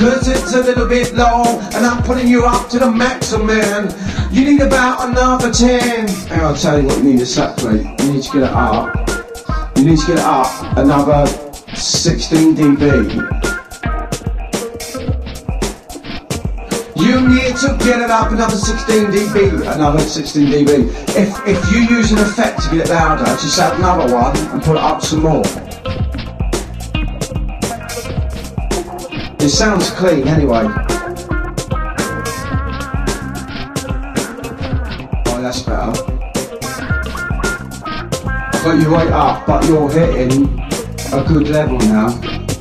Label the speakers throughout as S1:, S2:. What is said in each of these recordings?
S1: cause it's a little bit low, and I'm putting you up to the maximum. You need about another 10. And I'll tell you what you need exactly. You need to get it up. You need to get it up another 16 dB. You need to get it up another 16 dB, another 16 dB. If you use an effect to get it louder, just add another one and put it up some more. It sounds clean anyway. Oh, that's better. I've got you right up, but you're hitting a good level now.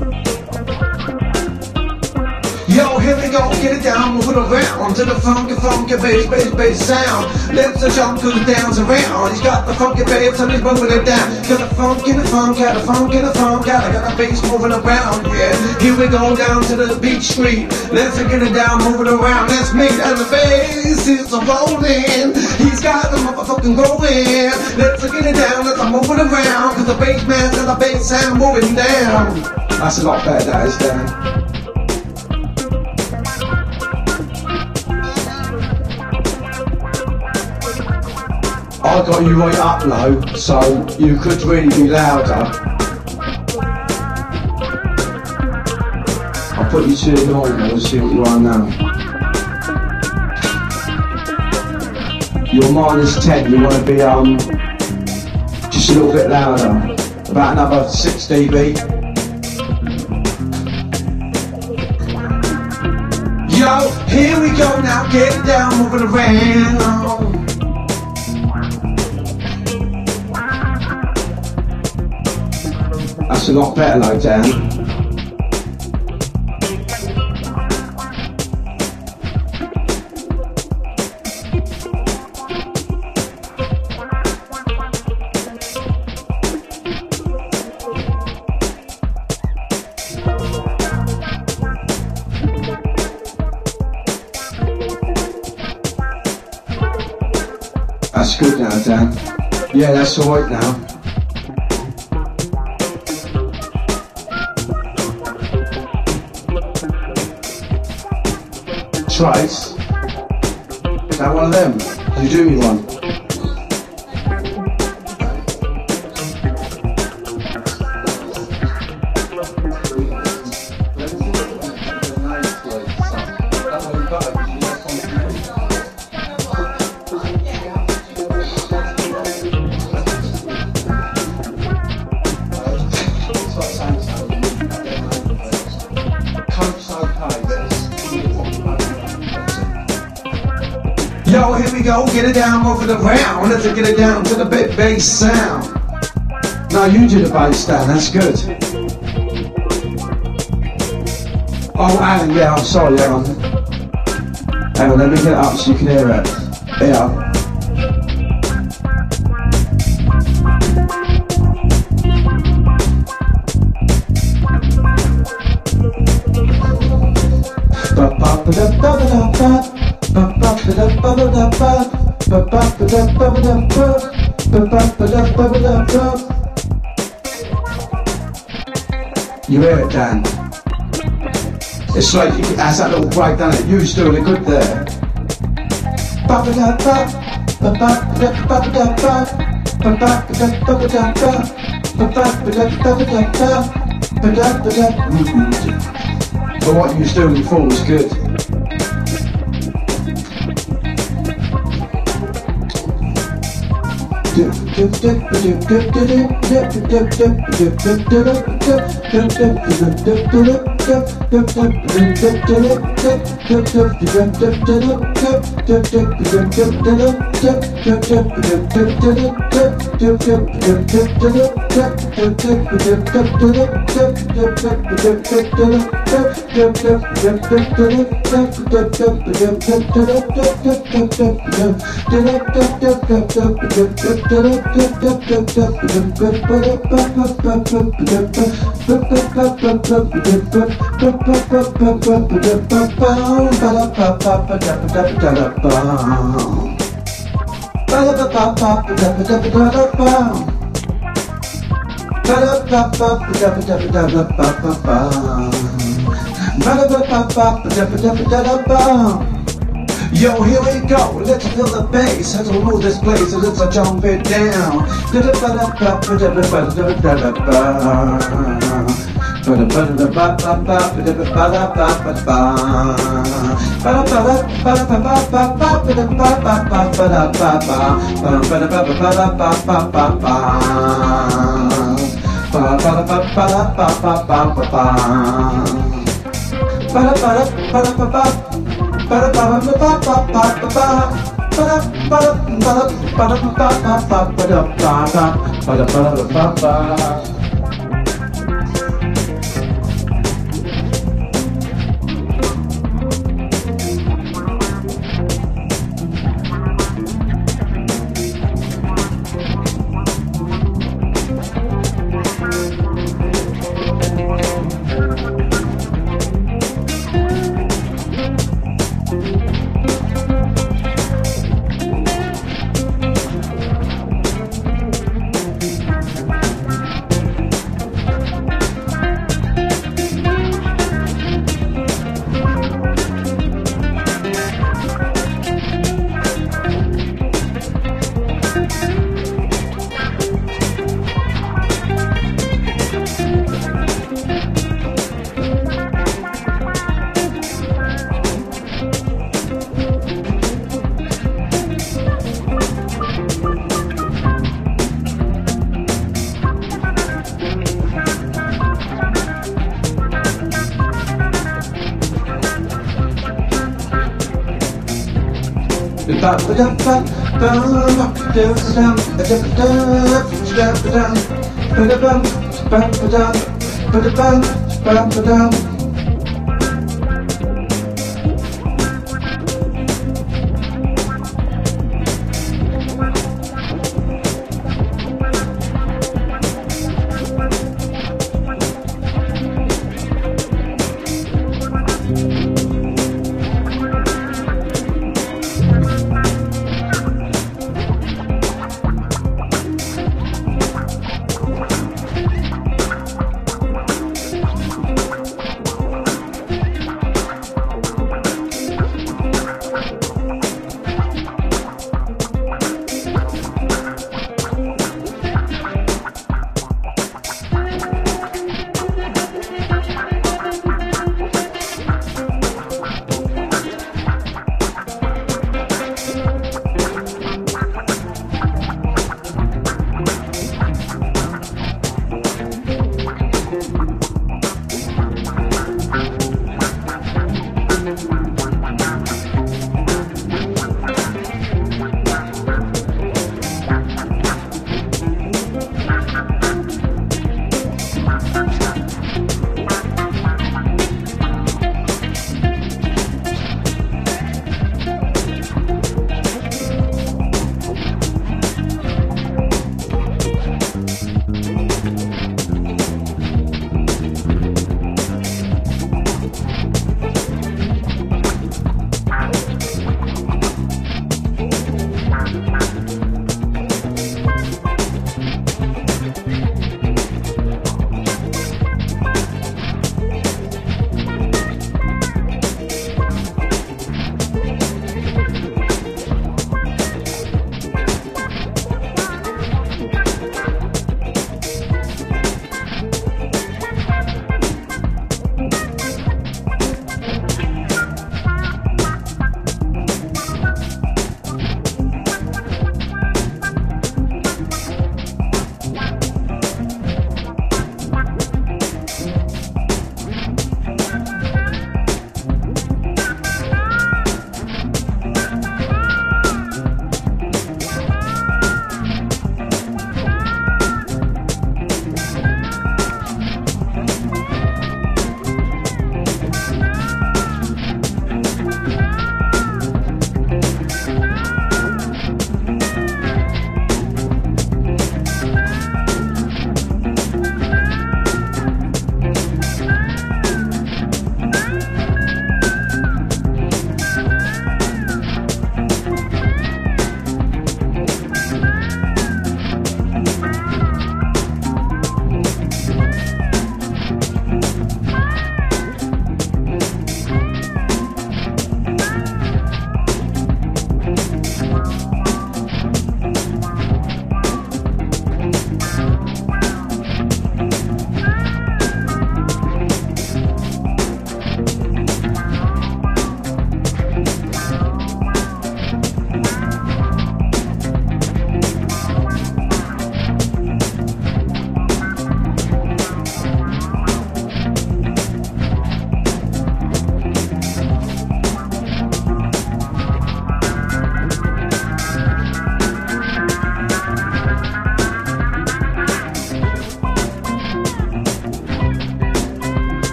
S1: Yo, here we go, get it down, move it around to the funky bass sound. Let's jump to the downs around. He's got the funky bass and he's moving it down. Got the funk in the funk, got the funk in the funk, got the bass moving around, yeah. Here we go down to the beach street. Let's get it down, move it around. Let's make it, and the bass is rolling. He's got the motherfucking going. Let's get it down, let's move it around. Cause the bass man got the bass sound moving down. That's a lot better, that is, Dan. I got you right up low, so you could really be louder. I'll put you to normal and see what you are now. You're -10, you want to be just a little bit louder, about another 6 dB. Yo, here we go now, get it down, move it around. That's a lot better though, Dan. That's good now, Dan. Yeah, that's alright now. Trace, is that one of them? Can you do me one? Yo, here we go, get it down, move it around. Let's get it down to the bass sound. No, you do the bass down, that's good. Oh, Alan, yeah, I'm sorry, hang on. Hang on, let me get it up so you can hear it. Yeah. You hear it, Dan? It's like it has that little break, doesn't it? You're doing it good there. But what you was doing before was good. Yo, here we go, let's feel the bass as we move this place, so let's jump it down.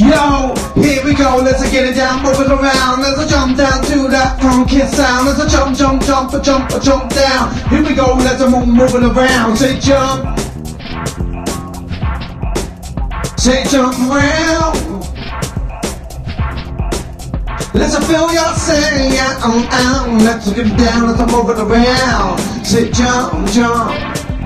S1: Yo, here we go, let's get it down, move it around. Let's jump down to that funky sound. Let's jump, jump, jump, jump, jump down. Here we go, let's move it around. Say jump. Say jump around. Let's feel your sound. Let's get it down, let's move it around. Say jump, jump.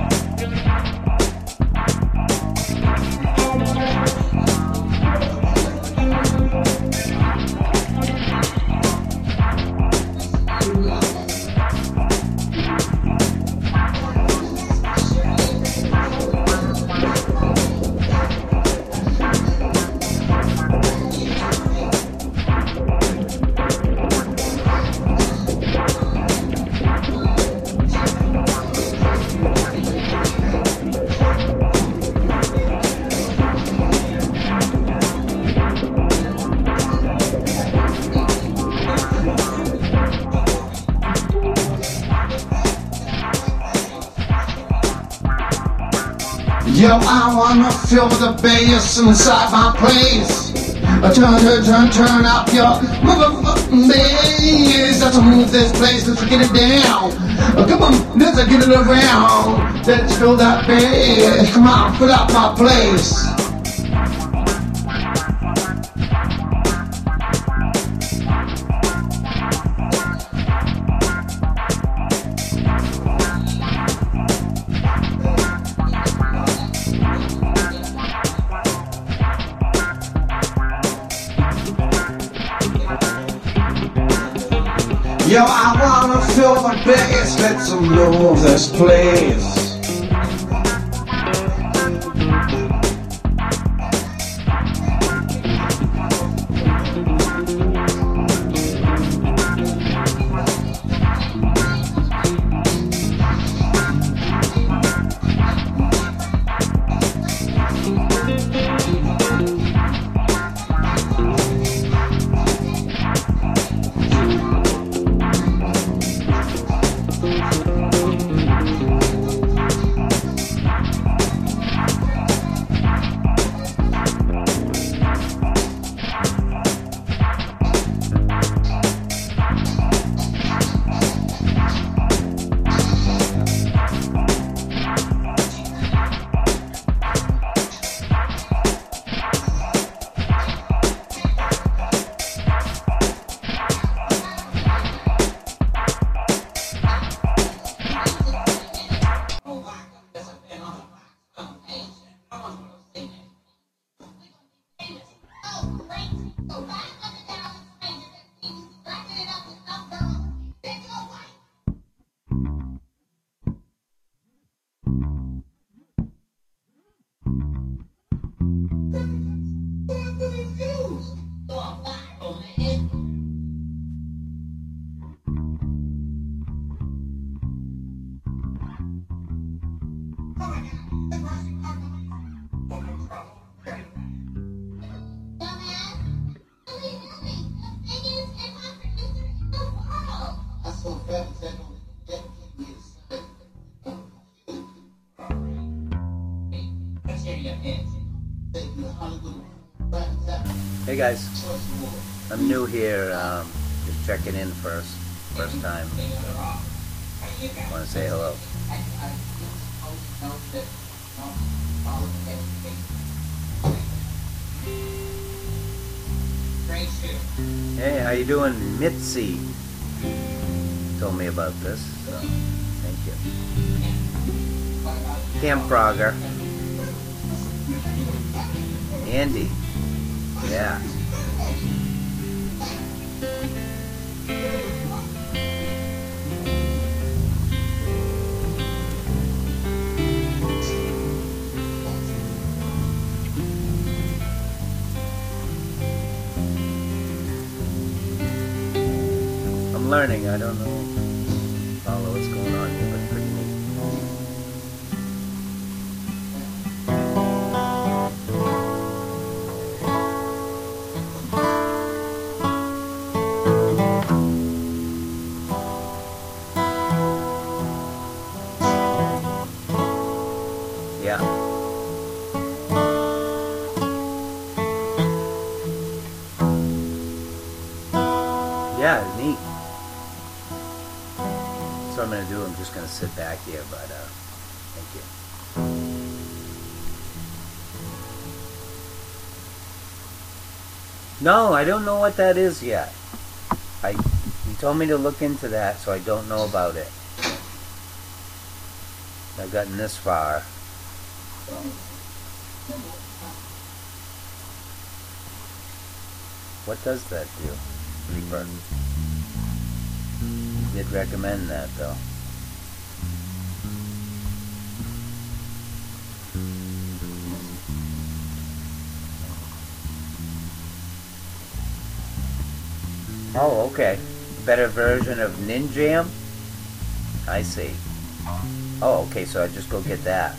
S1: Yo, I wanna feel the bass inside my place. Turn up your motherfucking bass. Let's move this place, let's get it down. Come on, let's get it around. Let's feel that bass. Come on, fill up my place. Yo, I wanna feel the bass, let's move this place.
S2: Hey guys, I'm new here, just checking in first time. Want to say hello. Hey, how you doing? Mitzi told me about this, so thank you. Camp Frogger. Andy. Yeah. I'm learning. I don't know follow what's going on here, but pretty neat. Yeah. just gonna sit back here, but thank you. No, I don't know what that is yet. You told me to look into that, so I don't know about it. I've gotten this far. What does that do, Reaper? You did recommend that, though. Oh, okay. Better version of Ninjam? I see. Oh, okay, so I just go get that.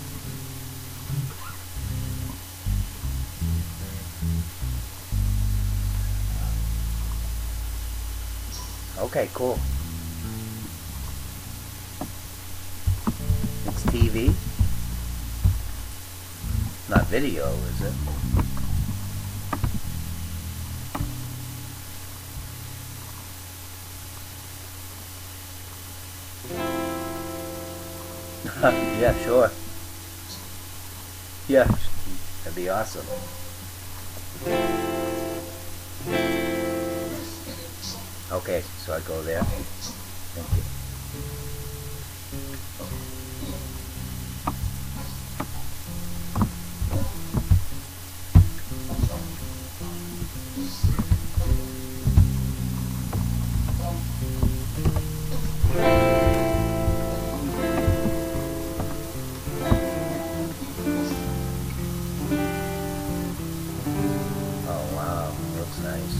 S2: Okay, cool. It's TV? Not video, is it? Yeah, sure. Yeah, that'd be awesome. Okay, so I go there. Thank you. Oh wow, looks nice.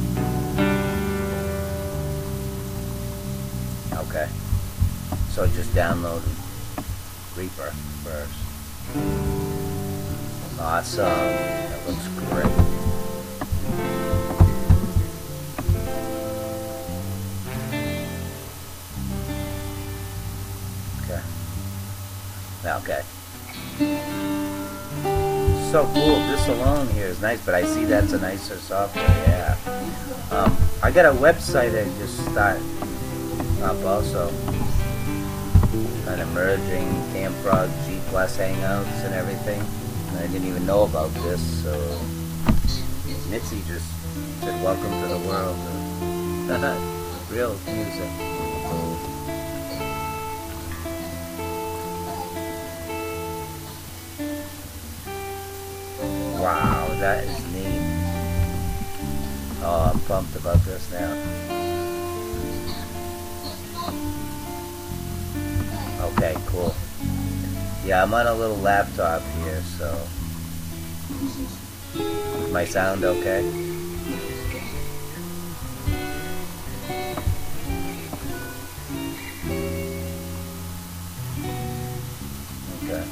S2: Okay, so I just downloaded Reaper first. Awesome, that looks great. Okay. Okay. So cool. This alone here is nice, but I see that's a nicer software. Yeah. I got a website I just started up also, kind of merging Camprog, G Plus Hangouts, and everything. And I didn't even know about this, so Mitzi just said, "Welcome to the world of real music." Wow, that is neat. Oh, I'm pumped about this now. Okay, cool. Yeah, I'm on a little laptop here, so... Is my sound okay? Okay.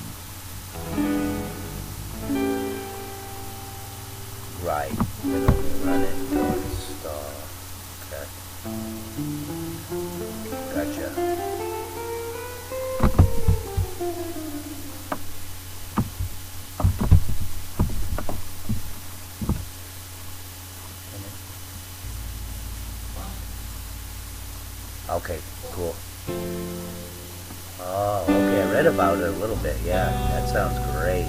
S2: Right. We're going to run it, go install. Okay. Gotcha. Okay, cool. Oh, okay, I read about it a little bit. Yeah, that sounds great.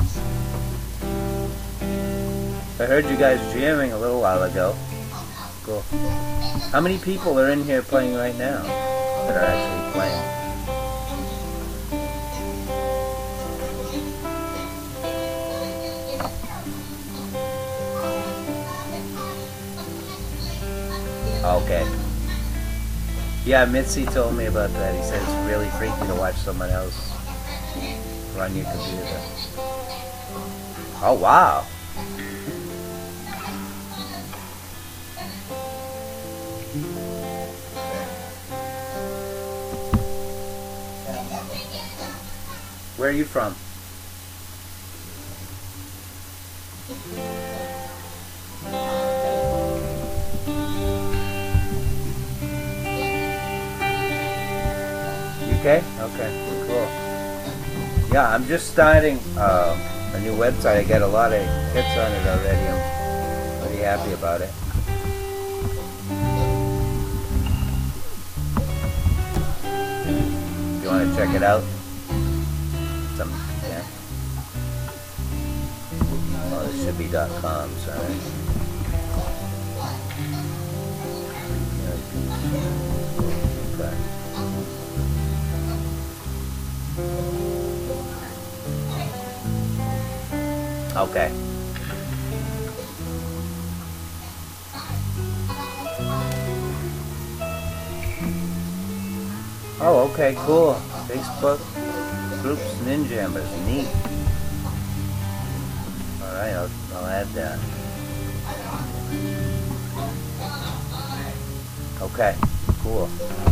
S2: I heard you guys jamming a little while ago. Cool. How many people are in here playing right now that are actually playing? Okay. Yeah, Mitzi told me about that. He said it's really freaky to watch someone else run your computer. Oh, wow. Where are you from? UK? Okay, cool. Yeah, I'm just starting a new website. I got a lot of hits on it already. I'm pretty happy about it. want to check it out? Yeah. Oh, this should be .coms, alright. Okay. Okay. Oh, okay, cool. Facebook groups Ninjambers, neat. Alright, I'll add that. Okay, cool.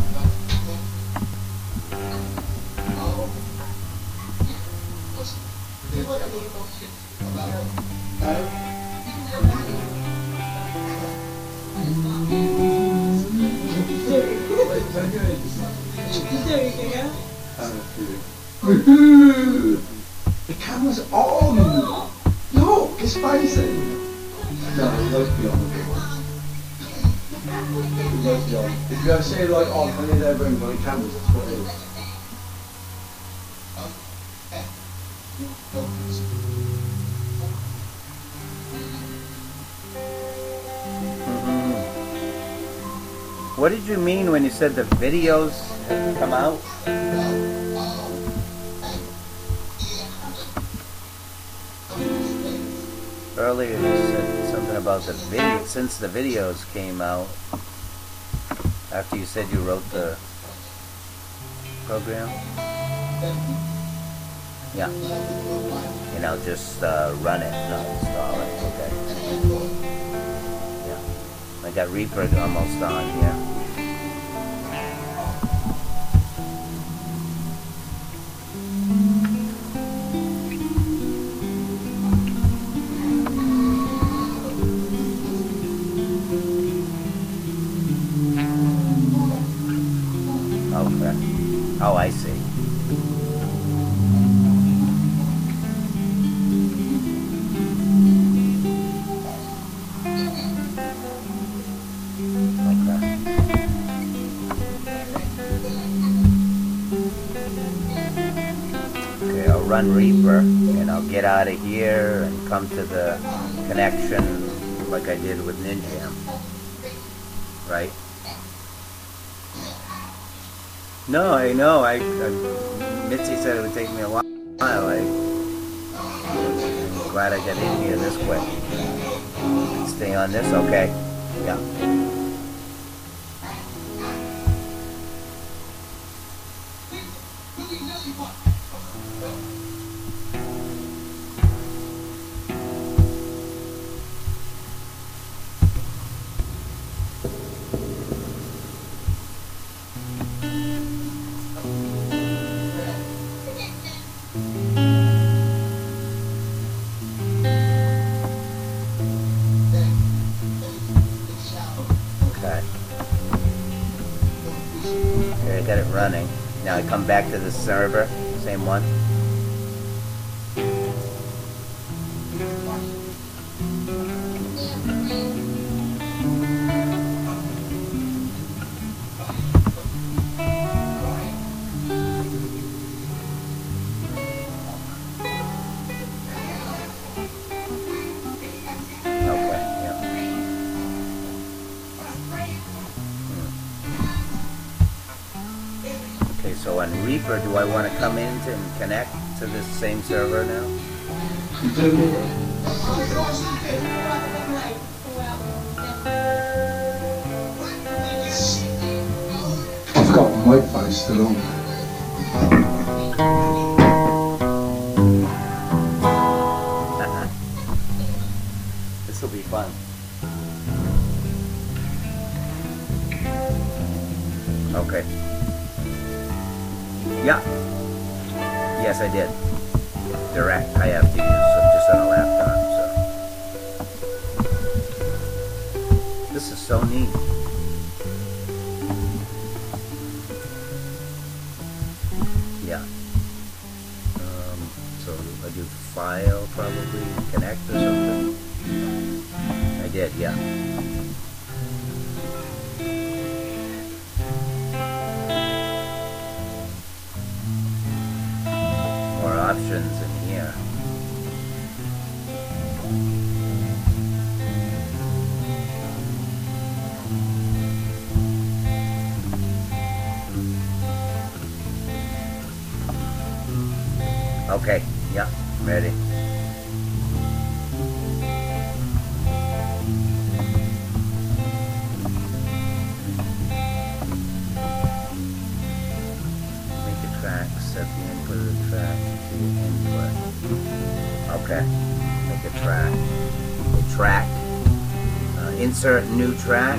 S1: The camera's on! Look, it's facing! No, let's be on. Let's be on. If you ever see it like on in their room by the cameras, that's what it is.
S2: What did you mean when you said the videos have come out? Earlier you said something about the video, since the videos came out, after you said you wrote the program? Yeah. And I'll just run it, not install it, okay. Yeah. I got Reaper almost on here. Oh, I see. Okay, I'll run Reaper, and I'll get out of here and come to the connection like I did with Ninjam. Right? No, I know. Mitzi said it would take me a while. I'm glad I got in here this quick. Stay on this, okay? Yeah. I got it running. Now I come back to the server, same one. So on Reaper, do I want to come in and connect to this same server now?
S1: I forgot my microphone's still on.
S2: This will be fun. Okay. Yeah. Yes, I did. Direct. I have to use just on a laptop, so. This is so neat. Yeah. So I do file, probably connect or something. I did, yeah. options in here. Okay, yeah, ready. Make a track, set the input of the track to the input. Okay, make a track. A track. Insert new track.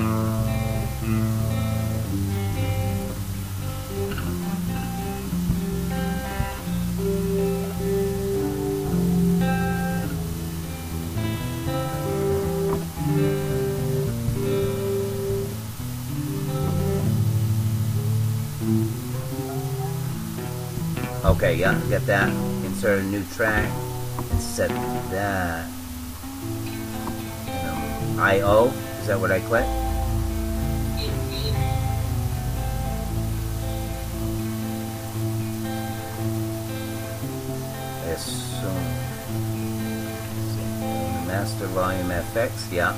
S2: Okay, yeah, get that. Insert a new track and set that. I/O, is that what I click? I assume. Master volume FX, yeah.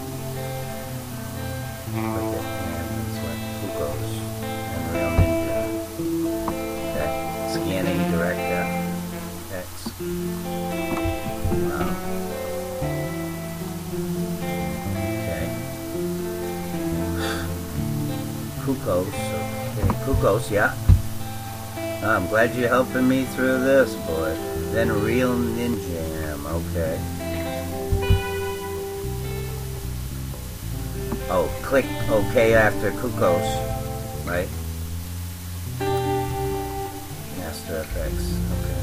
S2: Click it, and that's what Kuko's Unreal Ninja. Okay, scanning director X. Wow. Okay. Kukos, okay, Kukos, yeah. I'm glad you're helping me through this, boy. Then Real Ninja, okay. Oh, click OK after Kukos, right? Master FX, okay.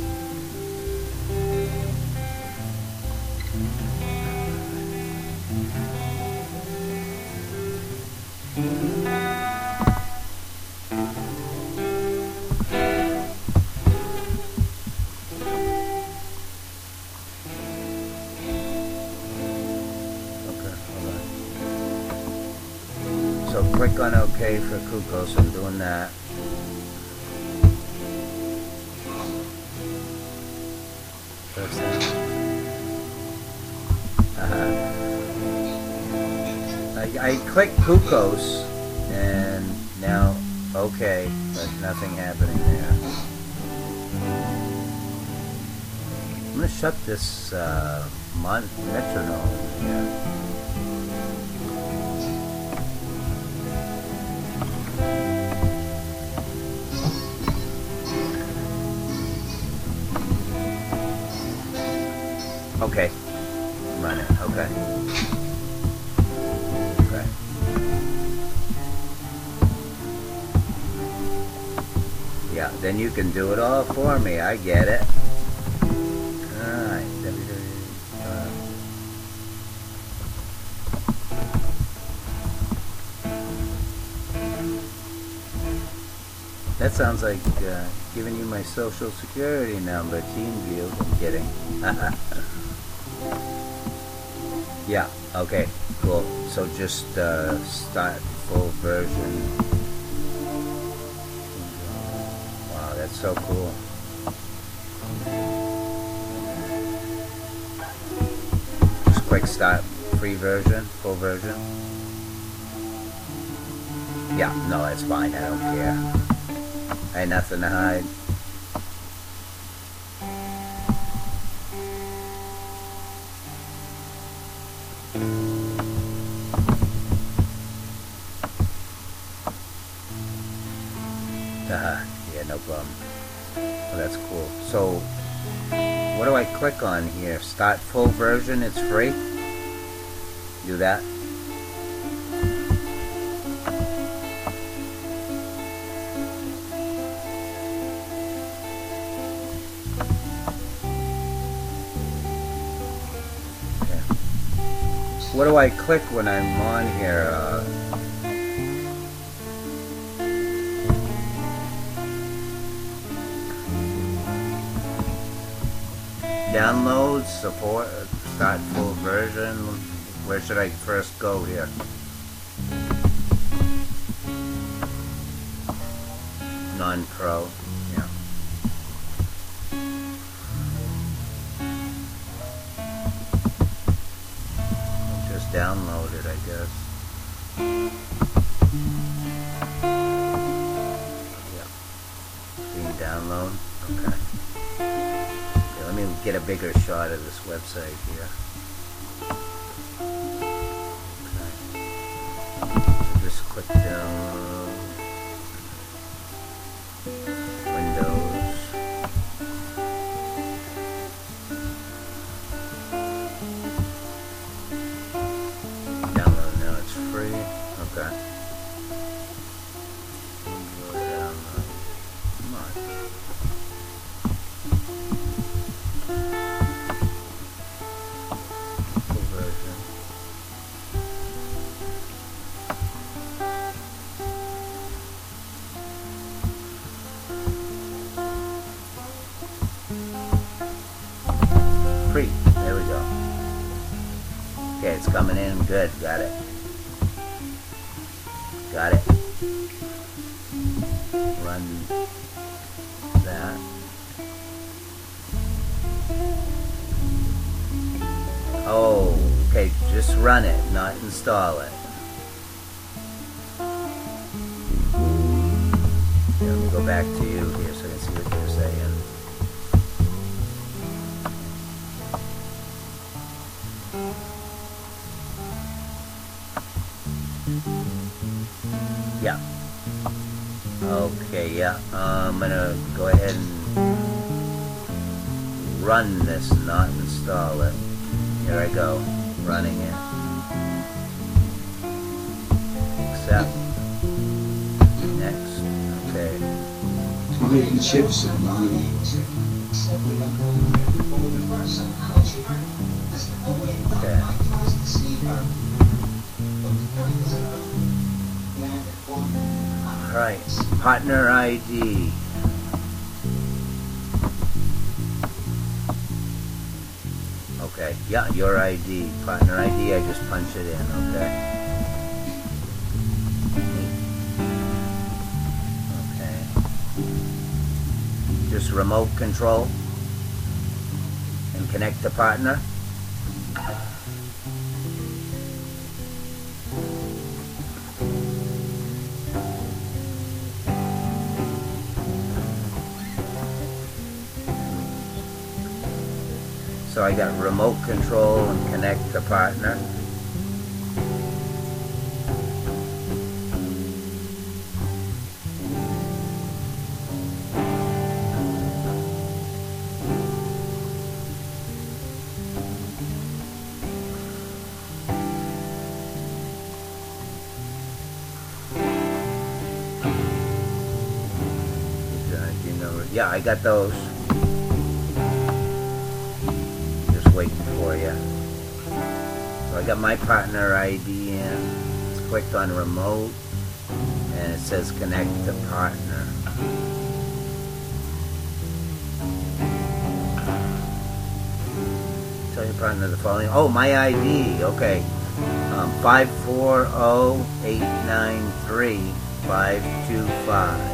S2: So click on OK for Kukos, I'm doing that. I click Kukos and now OK, but nothing happening there. I'm gonna shut this metronome here. Okay, run it, okay. Okay. Yeah, then you can do it all for me, I get it. Alright, that sounds like giving you my social security number, TeamView. I'm kidding. Yeah, okay, cool. So just start full version. Wow, that's so cool. Just quick start free version, full version. Yeah, no, that's fine, I don't care. I ain't nothing to hide. Yeah, no problem. Oh, that's cool. So, what do I click on here? Start full version, it's free? Do that? Okay. What do I click when I'm on here? Downloads, support, start full version. Where should I first go here? Non-pro, yeah. downloaded, I guess. Yeah. Being download. Okay. Okay, let me get a bigger shot of this website here. Okay. Just click download. Windows. Download now, it's free. Okay. Download. Come on. Full version. Free. There we go. Okay, it's coming in. Good. Got it. Got it. Run that. Oh, okay. Just run it, not install it. Here, let me go back to you here so I can see what you're saying. Yeah. Okay, yeah. I'm gonna go ahead and run this, not install it. Here I go, running it. Accept. Next. Okay.
S1: I'm making chips and
S2: Okay. Alright, partner ID. Okay, yeah, your ID. Partner ID, I just punch it in, okay. Okay. Just remote control and connect the partner. So I got remote control and connect the partner. Yeah, I got those. Waiting for you. So I got my partner ID in. It's clicked on remote and it says connect to partner. Tell your partner the following. Oh, my ID. Okay. 540-893-525.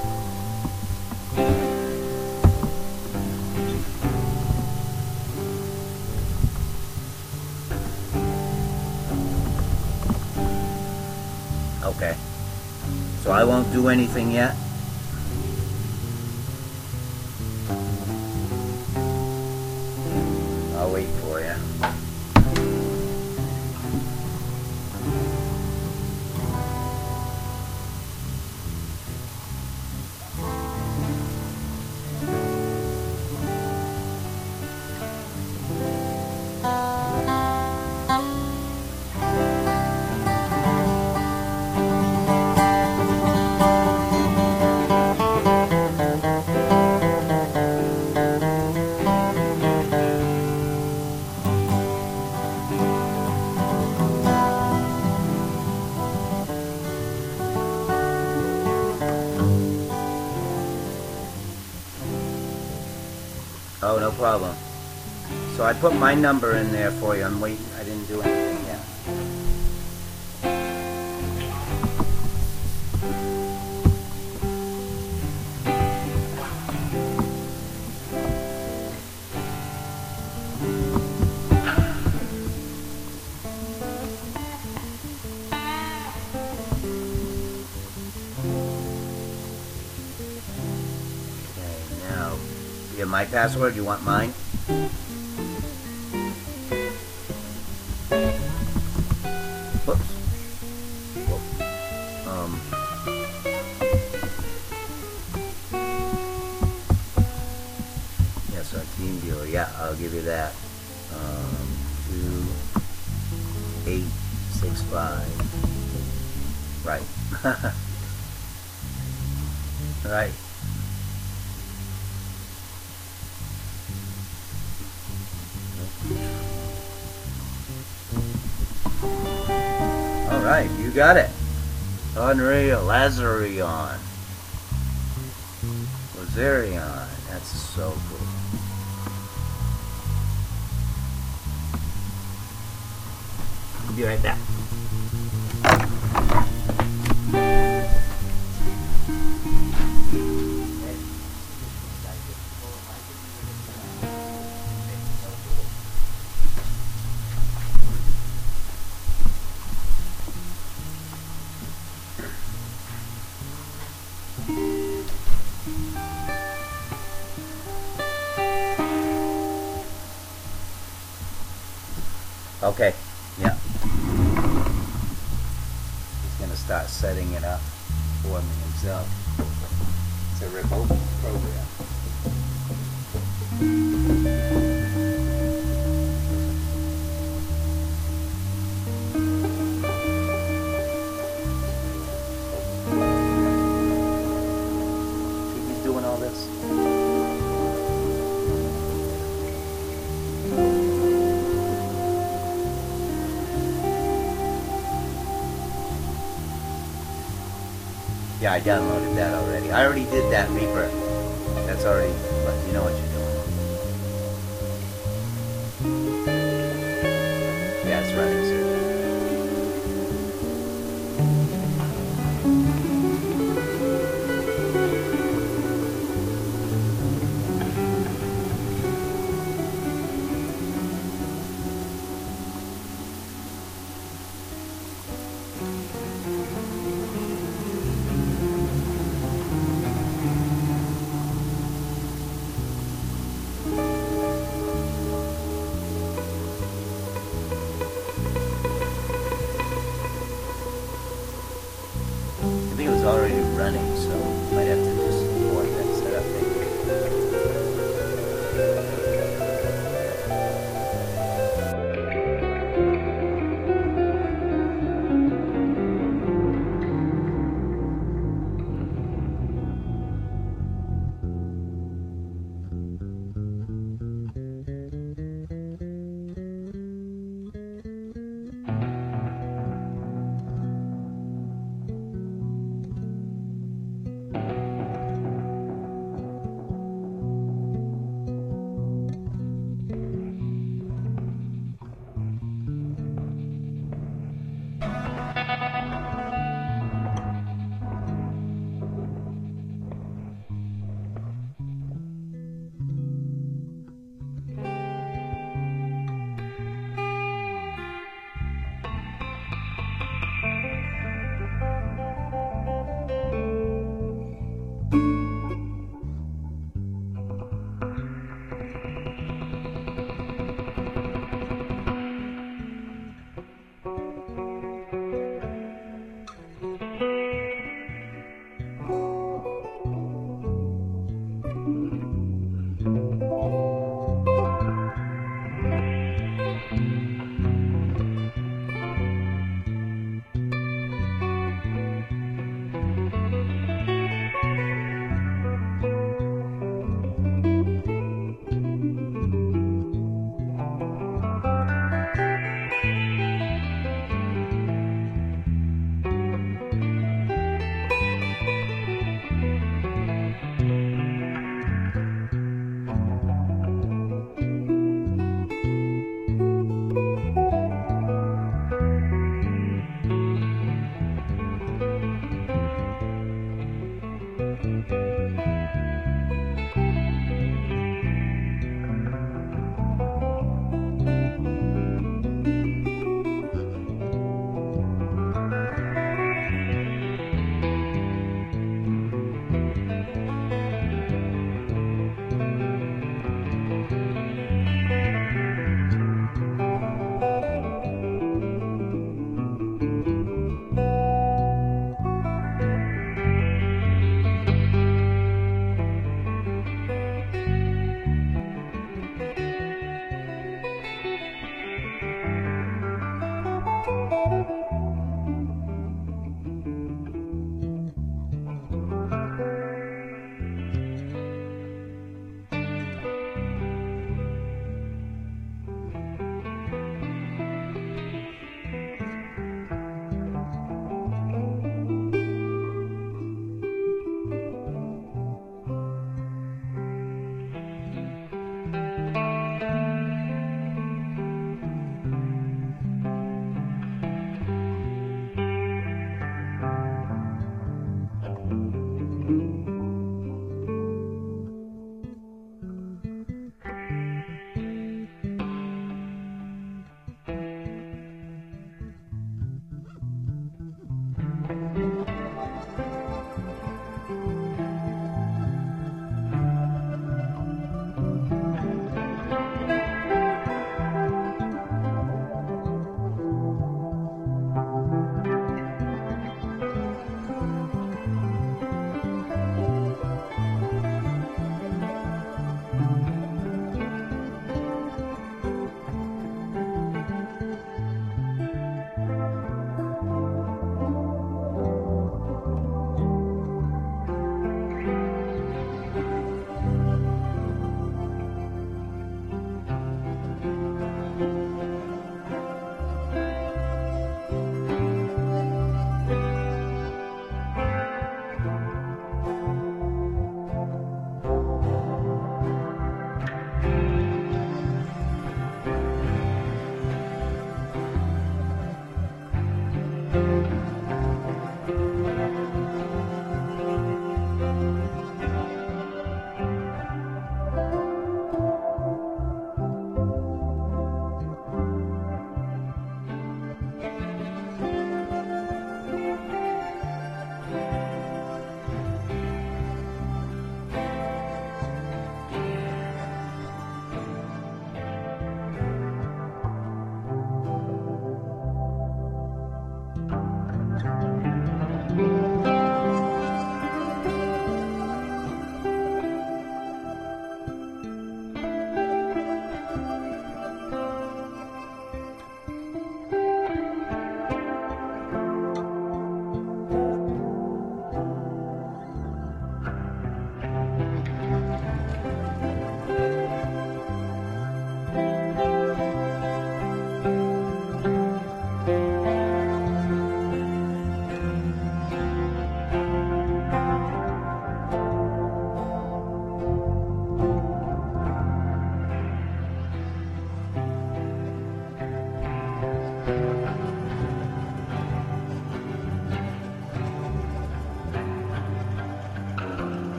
S2: Okay, so I won't do anything yet. I'll wait for you. Oh, no problem. So I put my number in there for you. I'm waiting. I didn't do anything yet. my password? You want mine? Whoops. Yes, our team viewer. Yeah, I'll give you that. 2865. Right. Right. All right, you got it. Unreal. Lazarion. Lazarion. That's so cool. I'll be right back. Okay, yeah. He's going to start setting it up for me himself. It's a remote program. See, he's doing all this. Yeah, I downloaded that already. I already did that Reaper. That's already, but you know what you're doing. Yeah, it's running, sir.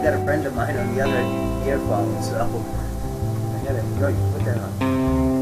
S2: got a friend of mine on the other earphone, so I gotta go. Put that on.